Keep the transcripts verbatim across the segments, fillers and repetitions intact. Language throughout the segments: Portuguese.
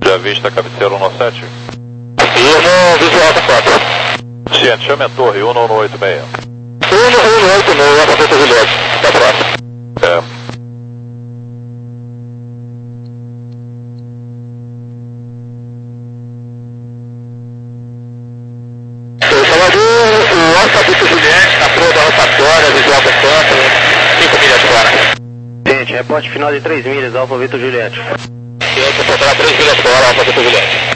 Já vista cabeceira um nove sete? Uno, visual Alfa quatro. Ciente, chame a torre, Uno no oito seis. Uno, Uno, oito seis, Alfa Delta Juliette. Até a próxima. É. O Alfa Delta Juliette, na proa da rotatória, visual Alfa quatro, cinco milhas fora. Gente, reporte final de três milhas, Alfa Victor Juliette. Eu vou soltar três milhas fora, Alfa Delta Juliette.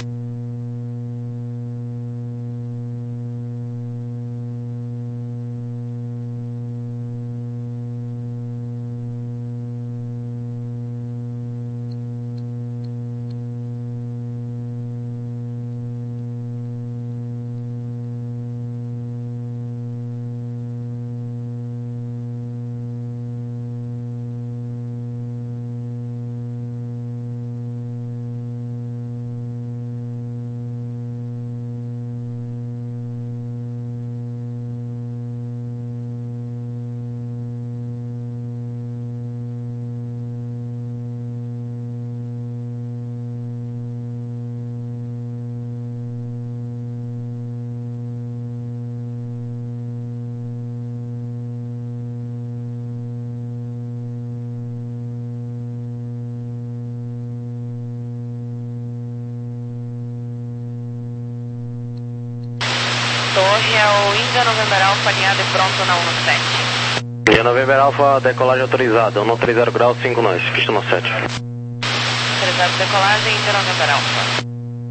Torre é o India November Alpha, alinhado e pronto na um sete. India November Alpha, decolagem autorizada, um trinta graus, cinco nós, pista no sete. Autorizado decolagem, India November Alpha.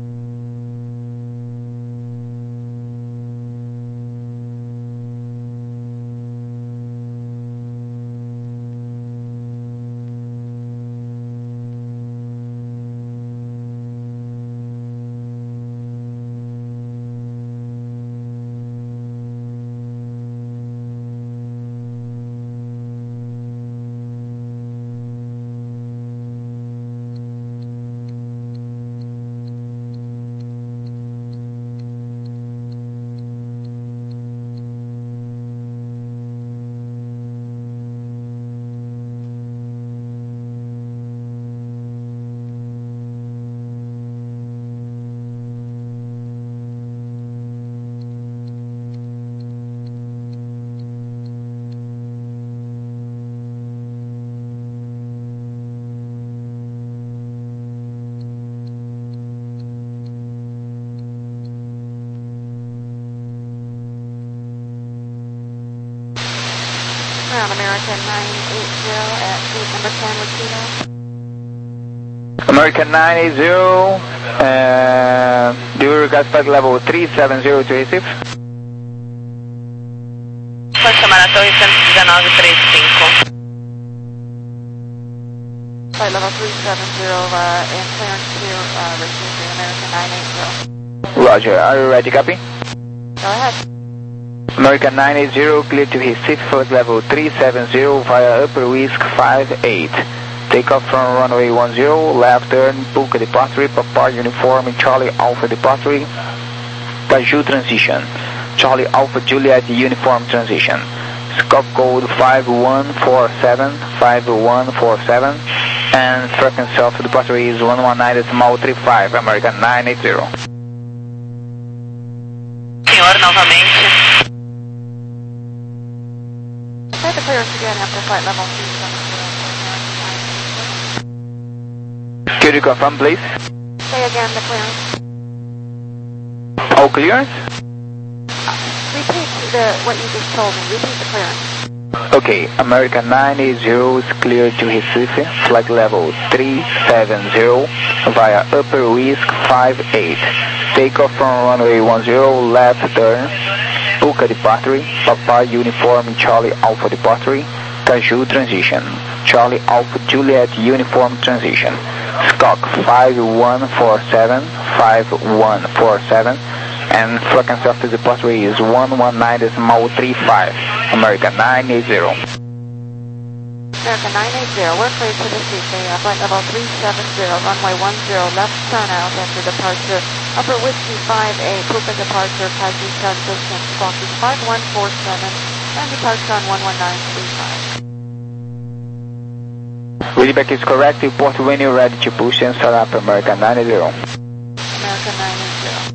Ground American nine eight zero at gate number ten with Kilo. American nine eight zero, uh, do you request flight level three seven zero to receive? Pode chamar a torre cento e dezenove trinta e cinco. Flight level three seven zero uh, and clearance to uh, receive the American nine eight zero. Roger, are you ready, copy? Go ahead. American nine eight zero, clear to receive flight level three seven zero via upper whisk five eight. Takeoff from runway one zero, left turn, Puka departure, Papa uniform, Charlie Alpha departure, Kaju transition, Charlie Alpha Juliet uniform transition. Scope code five one four seven, five one four seven, and frequency of departure is one one nine decimal three five, American nine eight zero. Senhor, novamente. Set the clearance again after flight level three seven zero. Could you confirm, please? Say again the clearance. All clearance? Uh, repeat the what you just told me. Repeat the clearance. Okay, American nine eight zero is clear to receive flight level three seven zero via upper whisk five eight. Takeoff from runway one zero, left turn, Puka departure, Papa uniform Charlie Alpha departure, Kaju transition, Charlie Alpha Juliet uniform transition. Scock five one four seven, five one four seven, and frequency of the departure is one one nine decimal three five, American nine eight zero. American nine eight zero, we're clear to receive the uh, flight level three seven zero, runway one zero, left turn out after departure, upper whiskey five eight, Puka departure, Kaju transition, squawk is five one four seven, and departure on one one nine three five. Feedback is correct. Report when you're ready to push and start up American nine zero. American nine zero.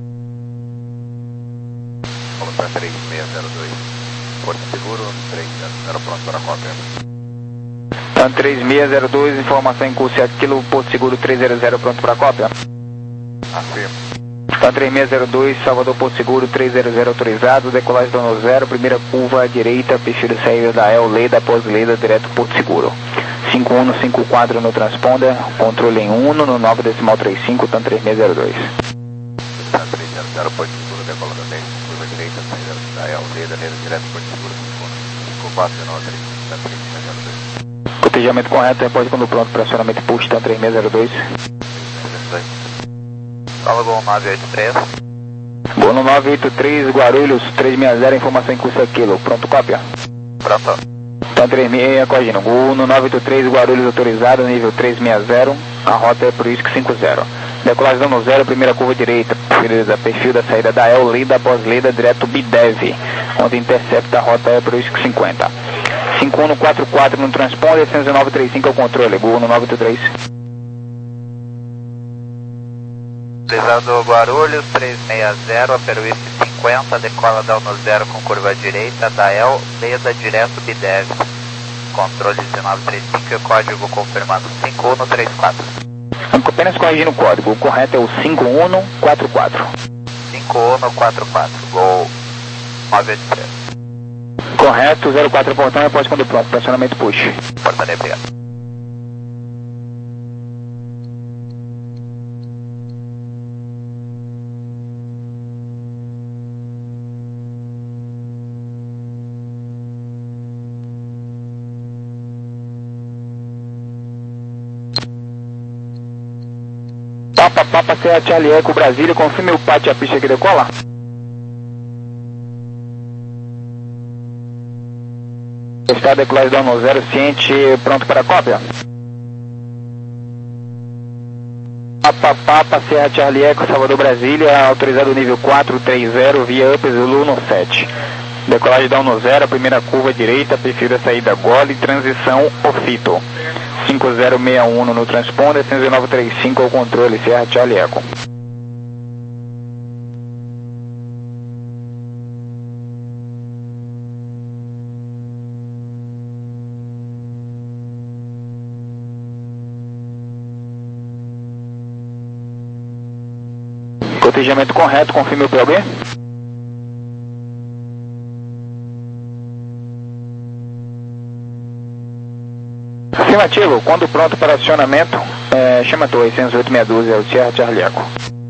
Vamos para três seis zero dois. Porto Seguro, três zero zero, pronto para cópia. Então, três seis zero dois, informação em curso sete quilo, Porto Seguro três zero zero, pronto para cópia. Afirmo. Então, três seis zero dois, Salvador, Porto Seguro três zero zero autorizado, decolagem dono zero, primeira curva à direita, perfil de saída da El, Leda, após Leda, direto Porto Seguro. cinco um cinco quatro no transponder, controle em um no nove decimal trinta e cinco, então três seis zero dois. três zero zero, Porto Seguro, decola da dez, curva direita, saída da El, Leda, Leda, direto Porto Seguro, cinco quatro nove três, três seis zero dois. Cotejamento correto, repórter quando pronto, pressionamento push, então três seis zero dois. Fala Gol nove oito três. Gol no nove oito três, Guarulhos três seis zero, informação em curso aquilo, pronto, cópia. Pronto. Então três seis, corrigindo, Gol no nove oito três, Guarulhos autorizado, nível três seis zero, a rota é por isso que cinco zero. Decolagem dono zero, primeira curva direita, perfil, perfil da saída da El, Leda, após Leda, direto Bidev, onde intercepta a rota é por isso que cinquenta. cinco um quatro quatro no transponder, cento e nove trinta e cinco é o controle, Gol no nove oito três. Utilizado Guarulhos três seis zero, Aperuísque cinquenta, decola dono zero com curva direita, da El, Leda, direto Bidev. Controle dezenove trinta e cinco e o código confirmado cinco um três quatro. Apenas corrigindo o código, o correto é o cinco um quatro quatro. cinco um quatro quatro, Gol nove oito três. Correto, zero quatro portão, repórter quando pronto, pressionamento push. Portaria, obrigado. Papa, Papa, Serra, Charlie Eco, Brasília, confirme o pátio a pista que decola. Está decolagem dono zero, ciente, pronto para cópia. Papa, Papa, Serra, Charlie Eco, Salvador, Brasília, autorizado nível quatro três zero, via Up Zulu no sete. Decolagem dono zero, primeira curva direita, perfil da saída Gole, transição Ofito. cinco zero seis um no transponder, cento e nove trinta e cinco ao controle, Serra Charlie Eco. Cotejamento correto, confirme o P O B. Afirmativo, quando pronto para acionamento, é, chama a torre seis oito seis doze, é o Sierra Charlie Eco.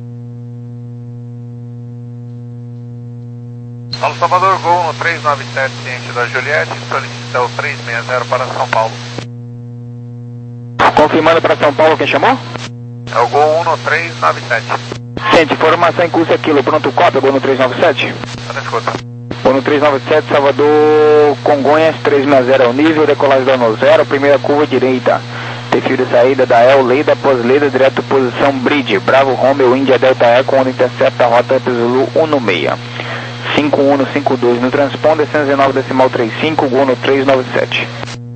Paulo Salvador, Gol no três nove sete, ciente da Juliette, solicita o três seis zero para São Paulo. Confirmando para São Paulo, quem chamou? É o Gol um no três nove sete. Ciente, informação em curso aquilo, pronto, cópia, Gol no três nove sete. Tá na escuta. Gol no três nove sete, Salvador, Congonhas, três seis zero ao nível, decolagem dono zero, primeira curva direita. Perfil de saída da El, Leda, pós Leda, direto posição Bridge, Bravo Romeo, Índia Delta Eco, onde intercepta a rota Zulu um no seis. cinco um cinco dois no transponder, cento e nove decimal trinta e cinco, Gol no três nove sete.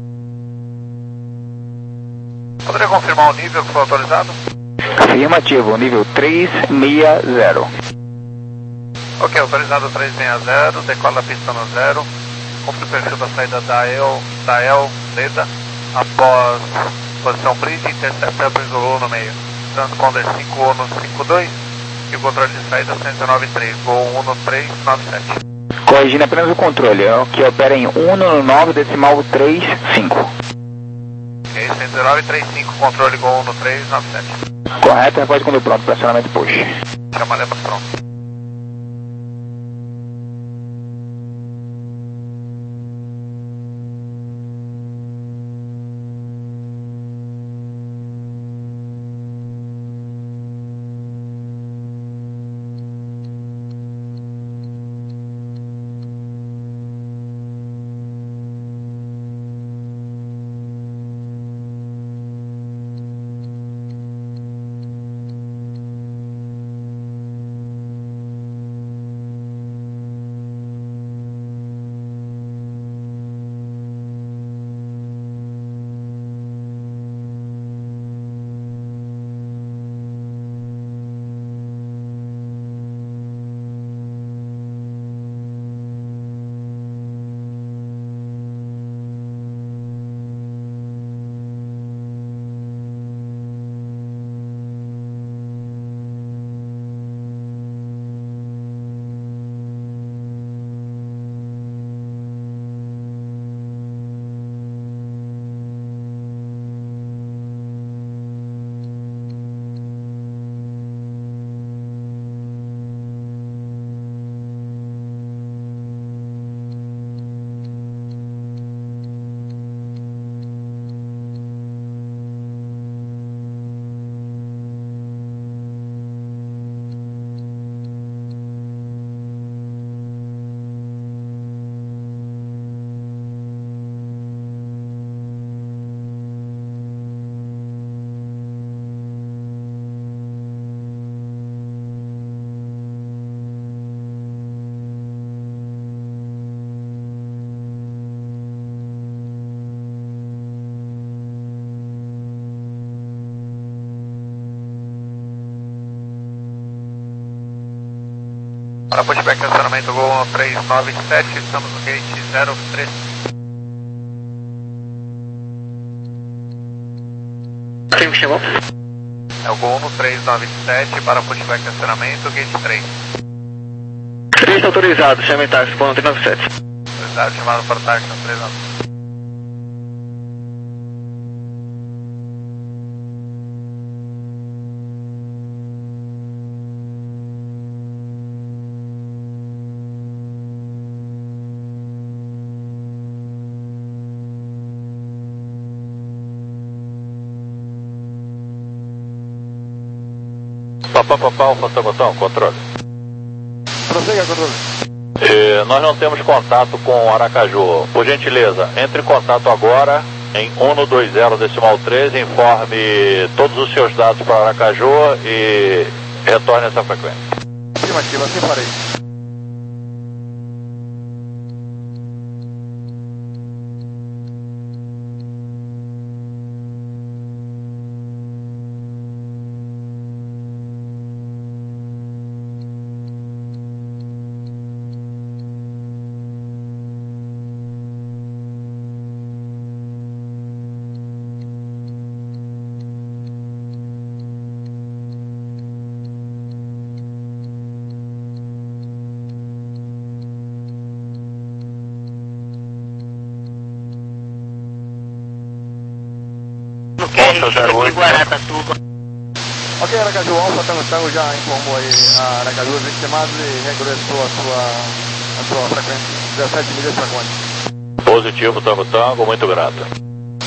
Poderia confirmar o nível que foi autorizado? Afirmativo, nível três seis zero. Ok, autorizado três seis zero, decola a pista no zero, cumpre o perfil da saída da El, da El, Leda, após posição Bridge, intercepta a Zulu no meio. Transponder cinco um cinco dois e o controle de saída cento e nove três, Gol um no três nove sete. Corrigindo apenas o controle, que opera em um no nove decimal trinta e cinco. Ok, cento e nove trinta e cinco, controle Gol um no três nove sete. Correto, repórter quando pronto, pressionamento push. Chama a leva pronto. Para pushback acionamento Gol um três nove sete, estamos no gate zero três. Quem me chamou? É o Gol um três nove sete para pushback acionamento gate três. três autorizado, chame táxi, ponto três nove sete. Autorizado, chamado para táxi no três nove sete. Papá, papá, Alfa Tango, controle. Prossiga, controle. E nós não temos contato com Aracaju. Por gentileza, entre em contato agora em um dois zero decimal três, informe todos os seus dados para Aracaju e retorne essa frequência. Afirmativa, assim farei. Ok, Guaratuba. Ok, Aracaju, Alfa Tango Tango já informou aí a Aracaju as vítimas e regressou a sua, a sua frequência, dezessete milhas frequentes. Positivo, Tango Tango, muito grato.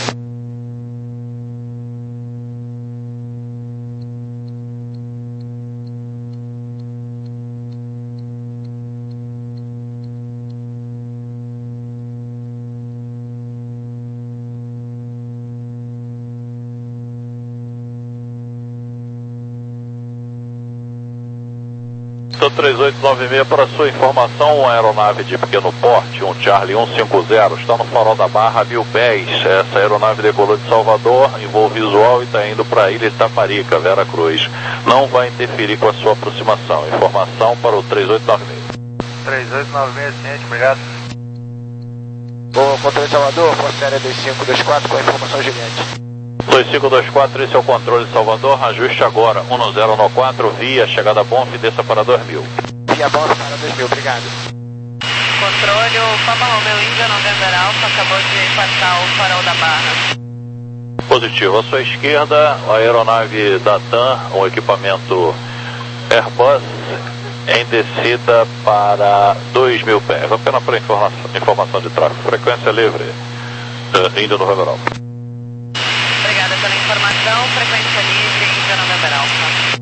três oito nove seis, para sua informação, uma aeronave de pequeno porte, um Charlie cento e cinquenta, está no farol da Barra a mil pés. Essa aeronave decolou de Salvador, em voo visual e está indo para a ilha de Itaparica, Vera Cruz. Não vai interferir com a sua aproximação. Informação para o três oito nove seis. três oito nove seis, ciente, obrigado. Bom, controle de Salvador, Força Aérea dois cinco dois quatro com a informação gigante. dois cinco dois quatro, esse é o controle de Salvador, ajuste agora, um zero nove quatro, via, chegada Bonf, desça para dois mil. Via Bonf para dois mil, obrigado. Controle, o Papa Romeu Índia November Alpha acabou de passar o farol da Barra. Positivo, à sua esquerda, a aeronave da TAM, um equipamento Airbus, em descida para dois mil pés, apenas para informação, informação de tráfego, frequência livre, uh, Índia November Alpha. Obrigada pela informação, frequência livre, Índia November Alpha.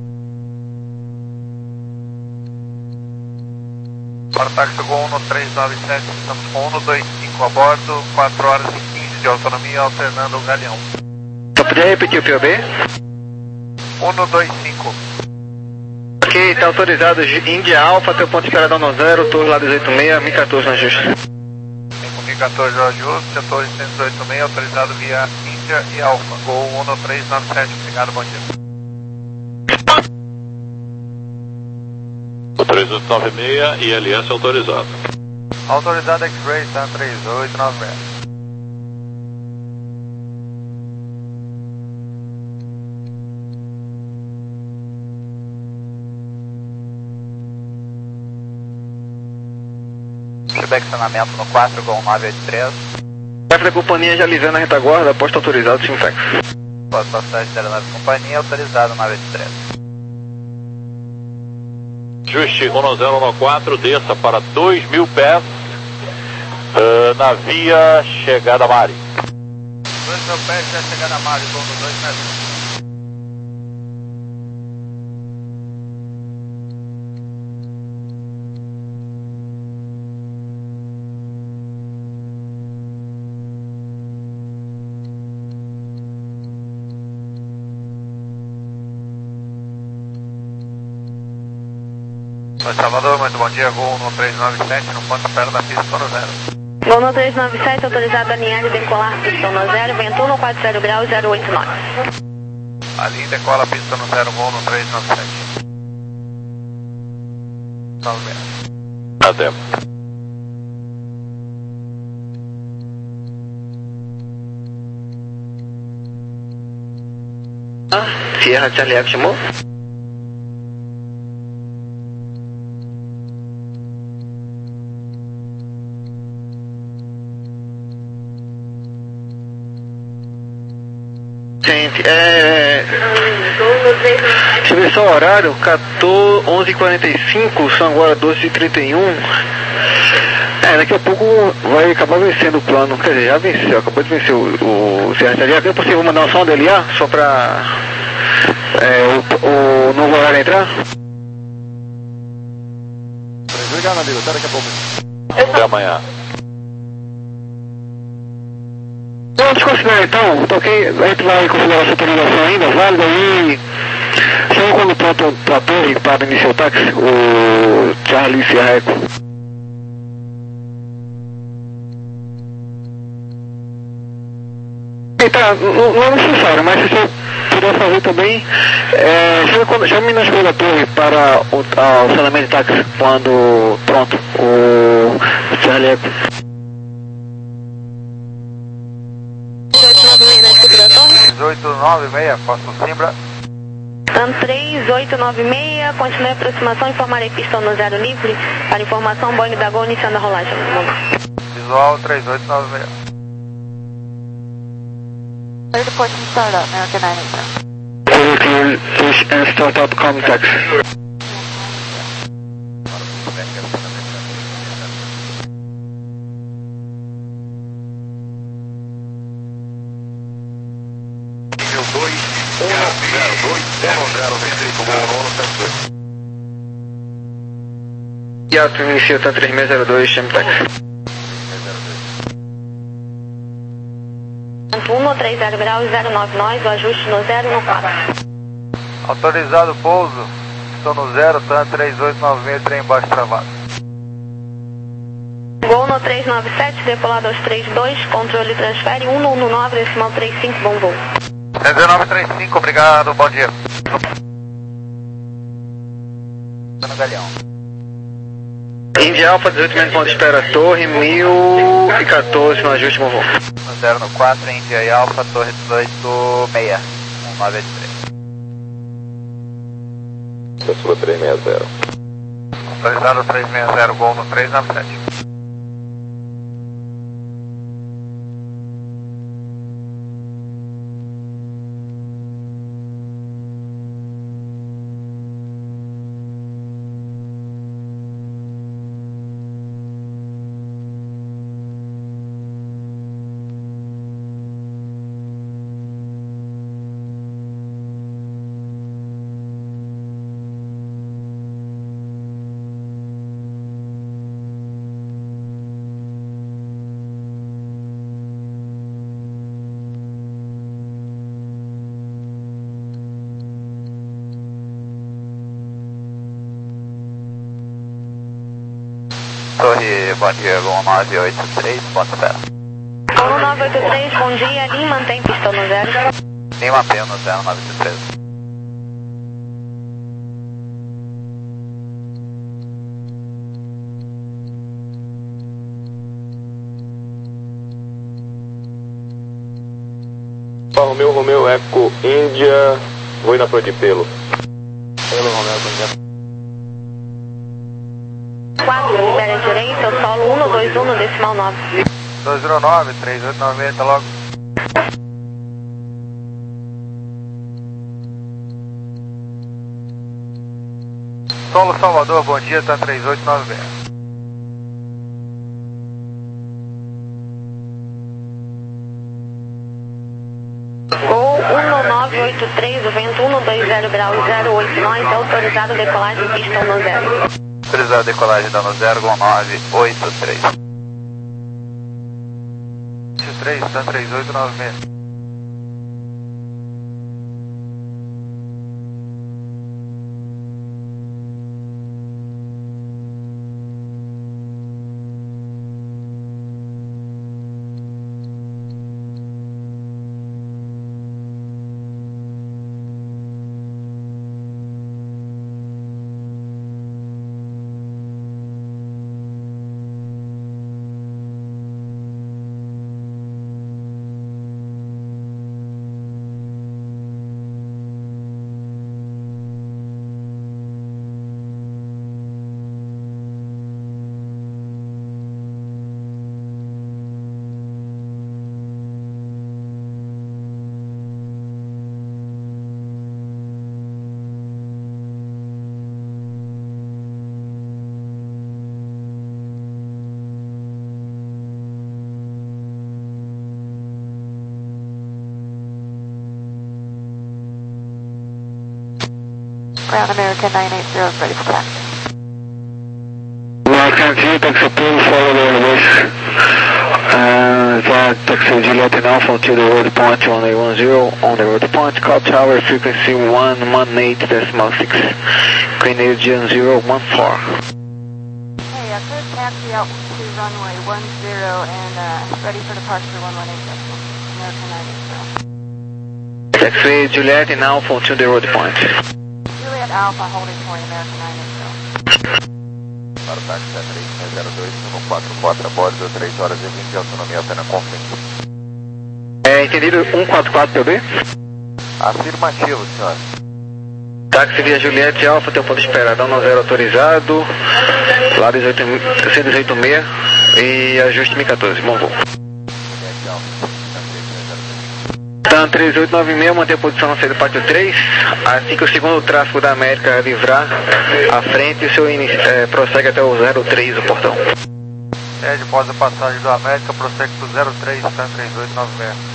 Para táxi Gol um três nove sete, estamos com um dois cinco a bordo, quatro horas e quinze de autonomia, alternando o galeão. Só podia repetir o P O B? um dois cinco. Ok, está autorizado Índia Alpha, teu ponto de esperadão no zero, torre lá dezoito seis, mil e quatorze na justa. mil e quatorze ao ajuste, setor cento e dezoito seis, autorizado via Índia e Alfa. Gol um três nove sete, obrigado, bom dia. O três oito nove seis e I L S autorizado. Autorizado X-Ray, Sun três oito nove seis. Flexionamento no quatro Gol nove oito três. Chefe da companhia já alisando na retaguarda, posto autorizado, Simflex. Pode passagem da aeronave companhia, autorizado nove oito três. Ajuste um zero nove quatro, desça para dois mil pés, uh, na via chegada Mari. dois mil pés, já chegada Mari, gol no dois metros. Oi, Salvador, muito bom dia, Gol um três nove sete, no ponto espera da pista no zero. Gol um três nove sete, autorizado a alinhar e decolar pista no zero, vento um quatro zero graus, zero oito nove. Ali decola a pista no zero, Gol um três nove sete. nove seis. Até. Sierra Charlie Echo chamou? Gente, é... deixa eu ver só o horário, quatorze, onze e quarenta e cinco, são agora doze e trinta e um. É, daqui a pouco vai acabar vencendo o plano, quer dizer, já venceu, acabou de vencer o, o Sierra Charlie Echo. É possível mandar um som do L A só pra é, o, o novo horário entrar? Obrigado, amigo, até daqui a pouco. Até amanhã. Vamos desconsiderar então, toquei, a gente vai considerar essa atualização ainda, válida e chama quando pronto pra torre para iniciar o táxi, o Charlie Sierra Echo. Tá, não, não é necessário, mas se você puder fazer também, é, chama, quando, chame na escola da torre para o, a, o salamento de táxi quando pronto, o Charlie Echo. três oito nove seis, Costa Simbra. TAM três oito nove seis, continue a aproximação, informarei pistão no zero livre. Para informação, Boeing da Gol iniciando a rolagem. Visual três oito nove seis. Clear to push and start up, American nine eight zero. Clear, clear, push and start up contact. E alto inicia tá três seis zero dois, chame táxi. um três zero graus, zero nove nós, o ajuste no zero no quatro. Autorizado pouso, estou no zero, TAM três oito nove seis, trem embaixo travado. Gol no três nove sete, decolado aos três dois, controle transfere um um nove, decimal três cinco, bom voo. dezenove trinta e cinco, obrigado, bom dia. No Galeão. Indy Alpha, dezoito minutos ponto de espera, torre mil e quatorze no ajuste, bom voo. No zero no quatro, India e Alfa, torre dezoito seis, um nove oito três. Pessoa três seis zero. Autorizado três seis zero, Gol no três nove sete. Torre, bom dia, Gol nove oito três, ponto zero. Gol nove oito três, bom dia, Lima mantém pistão no zero. Lima P no zero nove três. Romeu, Romeu, Eco, Índia, vou ir na Flor de Pelo. Pelo, Romeu, bom dia. quatro, libera a direita, o solo um dois um, decimal nove. dois zero nove, três oito nove seis, tá logo. Solo Salvador, bom dia, tá três oito nove seis. Gol um nove oito três, o vento um dois zero graus, zero oito nós, autorizado decolagem, pistão no zero. Autorizado decolagem dano zero, Gol nove oito três. três, tá três oito nove seis. Ground American nine eight zero is ready for taxi. American zero, taxi two, follow the west. Uh, that taxi Juliet and Alpha to the road point one eight one zero. On the road point, call tower frequency one one eight decimal six. Canadian zero one four. Hey, uh, clear taxi out to runway one zero and uh, ready for departure one one eight decimal six. American nine eight zero. Taxi Juliet and Alpha to the road point. Juliet Alpha holding point American nine eight zero. Para o táxi três seis zero dois um quatro quatro a bordo, três horas e vinte de autonomia apenas confirme. É, entendido, um quatro quatro P O B? Afirmativo, senhor. Táxi via Juliette Alpha, tem um ponto de espera, down zero autorizado, lá dezoito, cento e dezoito seis e ajuste M quatorze, bom voo. TAM três oito nove seis, mantém a posição na saída do pátio três, assim que o segundo tráfego da América livrar a frente, o senhor é, prossegue até o zero três, o portão. É, após a passagem do América, prossegue para o zero três, TAM três oito nove seis.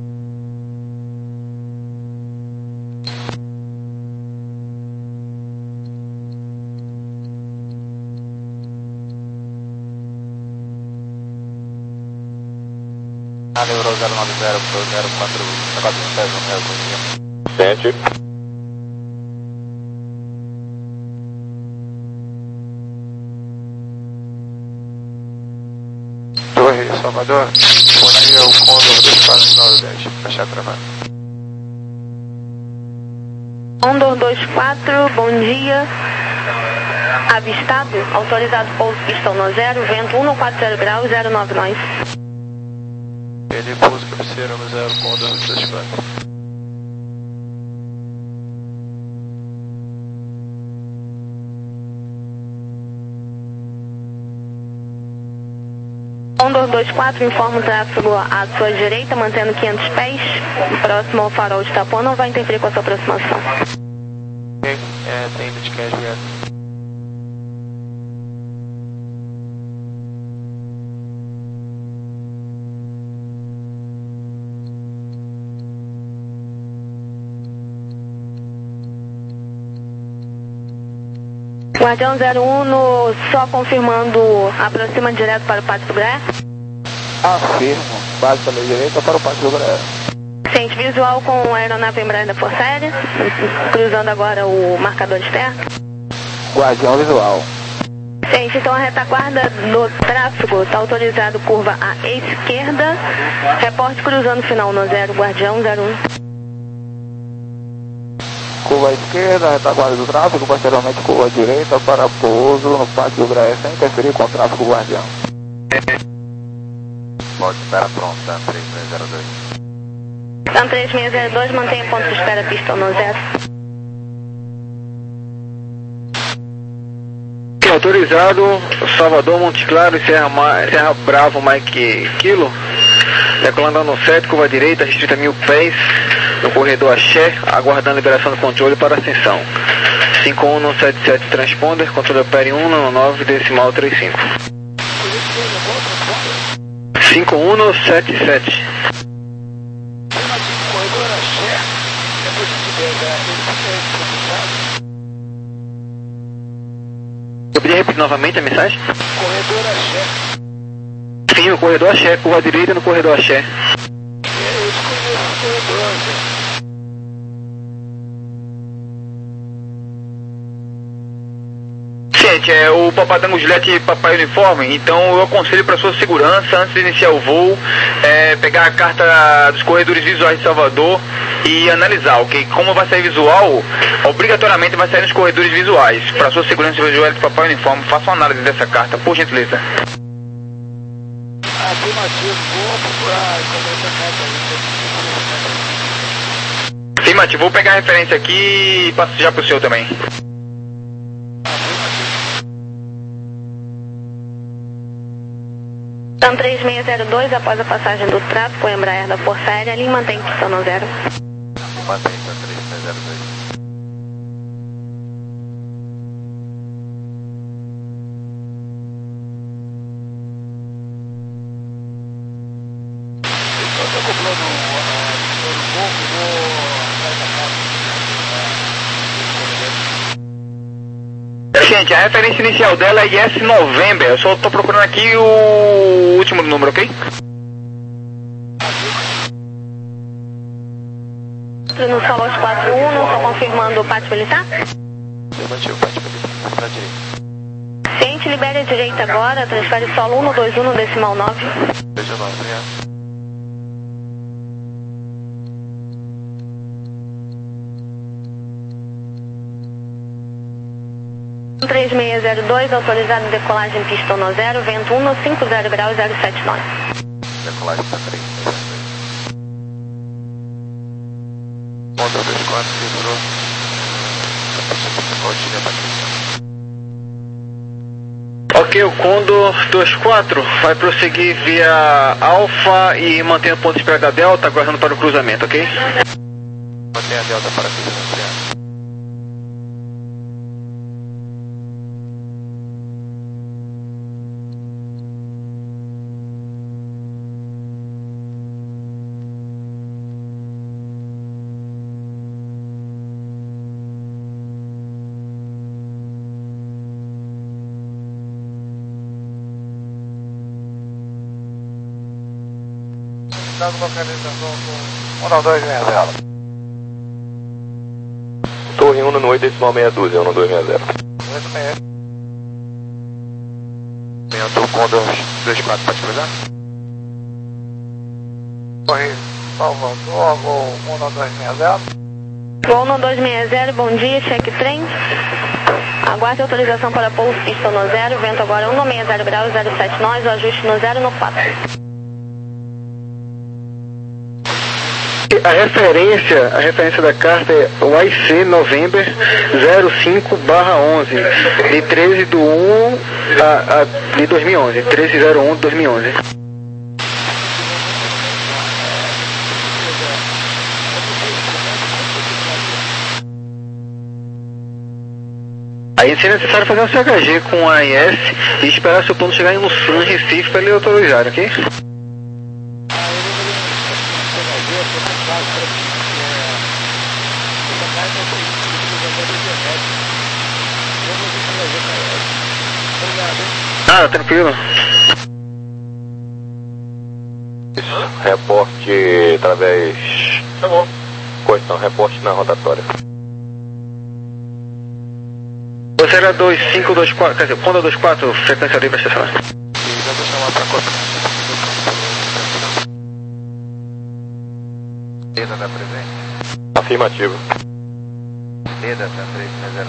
Euro zero nove zero para o zero quatro quatro sete zero. Sente. Torre, Salvador. Bom dia, o Condor dois quatro nove dez. Fechar travando. Condor dois quatro, bom dia. Avistado, autorizado pouso pistão no zero, vento um quatro zero graus, zero nove nós. Ele pouso cabeceira no zero, Condor dois quatro. Condor dois quatro, informa o tráfego à sua direita, mantendo quinhentos pés, próximo ao farol de Itapuã, não vai interferir com a sua aproximação. Ok, é, tem de cash reto. Guardião zero um, no, só confirmando, aproxima direto para o Pátio do Graé. Afirmo, base pela direita para o Pátio do Graé. Ciente visual com a aeronave Embraer da Força Aérea, cruzando agora o marcador externo. Guardião visual. Ciente, então a retaguarda do tráfego está autorizado curva à esquerda, reporte cruzando final no zero, Guardião zero um. Curva à esquerda, retaguarda do tráfego, posteriormente curva à direita para pouso no Pátio do Graé, sem interferir com o tráfego Guardião. Pode espera pronta, três seis zero dois. TAM três seis zero dois, mantenha ponto de espera pistão no zero. Autorizado, Salvador, Monte Claro e Serra, Ma Serra Bravo, Mike Kilo, decolando no sete, curva à direita, restrita mil pés, no corredor Axé, aguardando liberação do controle para ascensão. cinco um sete sete transponder, controle opere um nove decimal trinta e cinco. cinco um sete sete. Corredor Axé, depois de Eu podia repetir novamente a mensagem? Corredor Axé. Sim, o corredor Axé, curva à direita no corredor Axé. Eu escolhi o corredor Axé. Gente, é o Papadango Juliette e Papai Uniforme, então eu aconselho para sua segurança, antes de iniciar o voo, é, pegar a carta dos corredores visuais de Salvador e analisar, ok? Como vai sair visual, obrigatoriamente vai sair nos corredores visuais. Para sua segurança, Juliette e Papai Uniforme, faça uma análise dessa carta, por gentileza. Afirmativo, vou procurar essa carta aí. Afirmativo, vou pegar a referência aqui e passo já pro seu também. TAM três seis zero dois, após a passagem do tráfego, o Embraer da Força Aérea, ali mantém pistão no zero. Mantém TAM três seis zero dois. Eu estou comprando um pouco, vou atrás da casa. seguinte, a referência inicial dela é I S November, eu só tô procurando aqui o último número, ok? No Solos quatro um, não estou confirmando o pátio militar? Afirmativo, pátio militar, para a direita. Ciente, libere a direita agora, transfere solo um dois um no decimal nove. dois nove, obrigado. três seis zero dois, autorizado decolagem pista no zero, vento um no cinco zero graus zero sete nove. Decolagem para três seis zero dois. Contra dois quatro, livrou. Rotina Patrícia. Ok, o Condor dois quatro vai prosseguir via Alfa e mantém o ponto de espera da Delta, aguardando para o cruzamento, ok? Mantém a Delta para cruzamento. Dado localização com um dois seis zero. Torre um no oito decimal meia dúzia, um dois seis zero. oito seis. Vento Condor dois quatro, pode cruzar? Torre Salvador, Gol um dois seis zero. Gol um dois seis zero, bom dia, cheque trem. Aguarde autorização para pouso pista no zero, vento agora um no seis zero graus zero sete nove, o ajuste no zero no quatro. A referência, a referência da carta é Y C November zero cinco barra onze, de treze do um a, a, de dois mil e onze, treze zero um de dois mil e onze. Aí seria necessário fazer um C H G com a A S e esperar seu plano chegar no Sun Recife para ele autorizar, ok? Ah, tranquilo. Reporte através... Tá bom. Coisa não, reporte na rotatória. Você era dois cinco dois quatro, quer dizer, Honda dois quatro, frequência livre para estacionar. E já vou chamar para a Copa. Leda da presente? Afirmativo. Leda da três seis zero.